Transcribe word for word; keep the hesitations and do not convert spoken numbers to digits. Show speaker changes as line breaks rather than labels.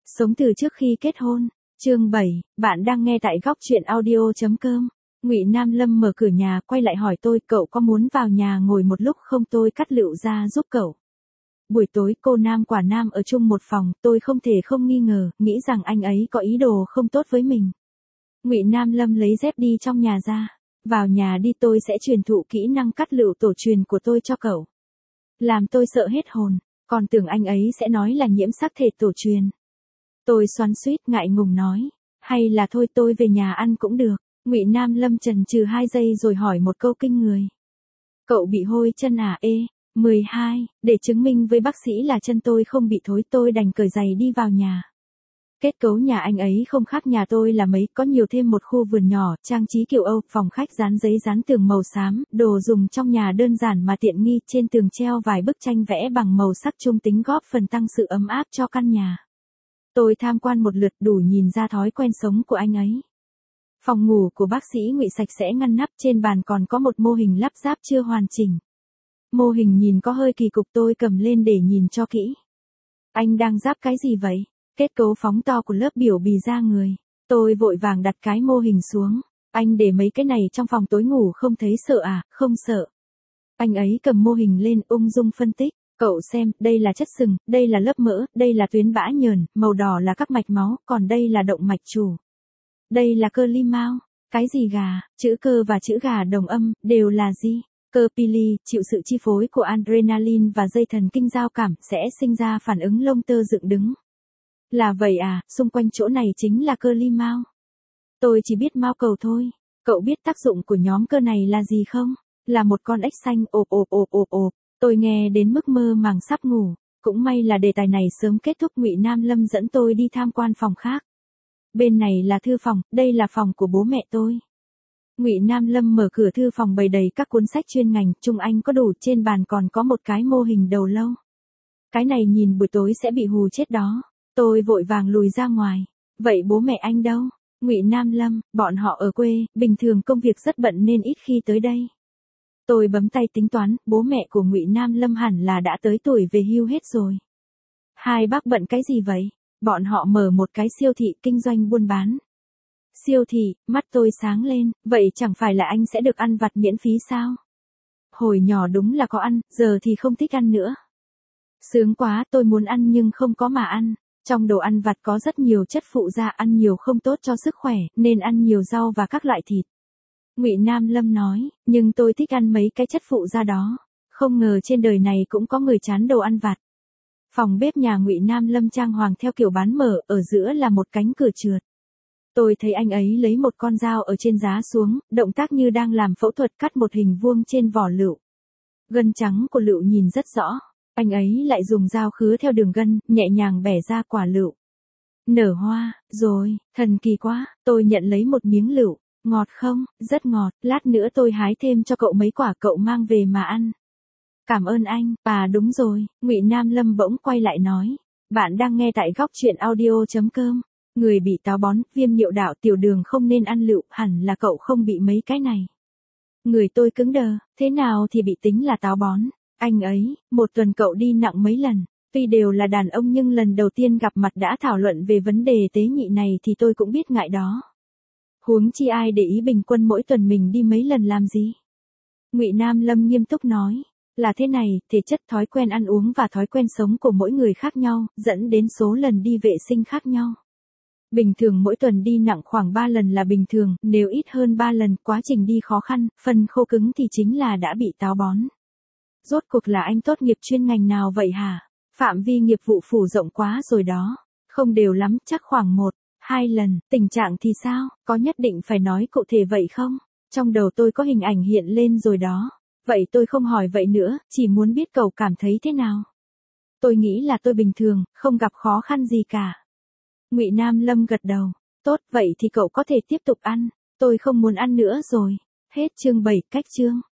Sống từ trước khi kết hôn. Chương bảy, bạn đang nghe tại góc truyện audio chấm com. Ngụy Nam Lâm mở cửa nhà, quay lại hỏi tôi, cậu có muốn vào nhà ngồi một lúc không? Tôi cắt lựu ra giúp cậu. Buổi tối, cô Nam quả Nam ở chung một phòng, tôi không thể không nghi ngờ, nghĩ rằng anh ấy có ý đồ không tốt với mình. Ngụy Nam Lâm lấy dép đi trong nhà ra. Vào nhà đi, tôi sẽ truyền thụ kỹ năng cắt lựu tổ truyền của tôi cho cậu. Làm tôi sợ hết hồn, còn tưởng anh ấy sẽ nói là nhiễm sắc thể tổ truyền. Tôi xoắn xuýt ngại ngùng nói, hay là thôi tôi về nhà ăn cũng được. Ngụy Nam Lâm chần chừ hai giây rồi hỏi một câu kinh người. Cậu bị hôi chân à? Ê, mười hai, để chứng minh với bác sĩ là chân tôi không bị thối, tôi đành cởi giày đi vào nhà. Kết cấu nhà anh ấy không khác nhà tôi là mấy, có nhiều thêm một khu vườn nhỏ, trang trí kiểu Âu, phòng khách dán giấy dán tường màu xám, đồ dùng trong nhà đơn giản mà tiện nghi, trên tường treo vài bức tranh vẽ bằng màu sắc trung tính góp phần tăng sự ấm áp cho căn nhà. Tôi tham quan một lượt đủ nhìn ra thói quen sống của anh ấy. Phòng ngủ của bác sĩ Ngụy sạch sẽ ngăn nắp, trên bàn còn có một mô hình lắp ráp chưa hoàn chỉnh. Mô hình nhìn có hơi kỳ cục, tôi cầm lên để nhìn cho kỹ. Anh đang ráp cái gì vậy? Kết cấu phóng to của lớp biểu bì da người. Tôi vội vàng đặt cái mô hình xuống. Anh để mấy cái này trong phòng tối ngủ không thấy sợ à? Không sợ. Anh ấy cầm mô hình lên ung dung phân tích. Cậu xem, đây là chất sừng, đây là lớp mỡ, đây là tuyến bã nhờn, màu đỏ là các mạch máu, còn đây là động mạch chủ. Đây là cơ ly mao. Cái gì gà? Chữ cơ và chữ gà đồng âm, đều là gì? Cơ pili, chịu sự chi phối của adrenaline và dây thần kinh giao cảm, sẽ sinh ra phản ứng lông tơ dựng đứng. Là vậy à, xung quanh chỗ này chính là cơ ly mao. Tôi chỉ biết mao cầu thôi. Cậu biết tác dụng của nhóm cơ này là gì không? Là một con ếch xanh ộp ộp ộp ộp ộp. Tôi nghe đến mức mơ màng sắp ngủ. Cũng may là đề tài này sớm kết thúc. Ngụy Nam Lâm dẫn tôi đi tham quan phòng khác. Bên này là thư phòng, đây là phòng của bố mẹ tôi. Ngụy Nam Lâm mở cửa thư phòng bày đầy các cuốn sách chuyên ngành, Trung Anh có đủ, trên bàn còn có một cái mô hình đầu lâu. Cái này nhìn buổi tối sẽ bị hù chết đó. Tôi vội vàng lùi ra ngoài. Vậy bố mẹ anh đâu? Ngụy Nam Lâm, bọn họ ở quê, bình thường công việc rất bận nên ít khi tới đây. Tôi bấm tay tính toán, bố mẹ của Ngụy Nam Lâm hẳn là đã tới tuổi về hưu hết rồi. Hai bác bận cái gì vậy? Bọn họ mở một cái siêu thị kinh doanh buôn bán. Siêu thị, mắt tôi sáng lên, vậy chẳng phải là anh sẽ được ăn vặt miễn phí sao? Hồi nhỏ đúng là có ăn, giờ thì không thích ăn nữa. Sướng quá, tôi muốn ăn nhưng không có mà ăn. Trong đồ ăn vặt có rất nhiều chất phụ gia, ăn nhiều không tốt cho sức khỏe, nên ăn nhiều rau và các loại thịt. Ngụy Nam Lâm nói, nhưng tôi thích ăn mấy cái chất phụ gia đó. Không ngờ trên đời này cũng có người chán đồ ăn vặt. Phòng bếp nhà Ngụy Nam Lâm trang hoàng theo kiểu bán mở, ở giữa là một cánh cửa trượt. Tôi thấy anh ấy lấy một con dao ở trên giá xuống, động tác như đang làm phẫu thuật cắt một hình vuông trên vỏ lựu. Gân trắng của lựu nhìn rất rõ. Anh ấy lại dùng dao khứa theo đường gân, nhẹ nhàng bẻ ra quả lựu. Nở hoa, rồi, thần kỳ quá, tôi nhận lấy một miếng lựu. Ngọt không? Rất ngọt, lát nữa tôi hái thêm cho cậu mấy quả, cậu mang về mà ăn. Cảm ơn anh. À đúng rồi, Ngụy Nam Lâm bỗng quay lại nói. Bạn đang nghe tại góc truyện audio chấm com. Người bị táo bón, viêm niệu đạo, tiểu đường không nên ăn lựu, hẳn là cậu không bị mấy cái này. Người tôi cứng đờ, thế nào thì bị tính là táo bón? Anh ấy, một tuần cậu đi nặng mấy lần, tuy đều là đàn ông nhưng lần đầu tiên gặp mặt đã thảo luận về vấn đề tế nhị này thì tôi cũng biết ngại đó. Huống chi ai để ý bình quân mỗi tuần mình đi mấy lần làm gì? Ngụy Nam Lâm nghiêm túc nói, là thế này, thể chất, thói quen ăn uống và thói quen sống của mỗi người khác nhau, dẫn đến số lần đi vệ sinh khác nhau. Bình thường mỗi tuần đi nặng khoảng ba lần là bình thường, nếu ít hơn ba lần, quá trình đi khó khăn, phần khô cứng thì chính là đã bị táo bón. Rốt cuộc là anh tốt nghiệp chuyên ngành nào vậy hả? Phạm vi nghiệp vụ phủ rộng quá rồi đó. Không đều lắm, chắc khoảng một, hai lần. Tình trạng thì sao? Có nhất định phải nói cụ thể vậy không? Trong đầu tôi có hình ảnh hiện lên rồi đó. Vậy tôi không hỏi vậy nữa, chỉ muốn biết cậu cảm thấy thế nào. Tôi nghĩ là tôi bình thường, không gặp khó khăn gì cả. Ngụy Nam Lâm gật đầu. Tốt, vậy thì cậu có thể tiếp tục ăn. Tôi không muốn ăn nữa rồi. Hết chương bảy, cách chương.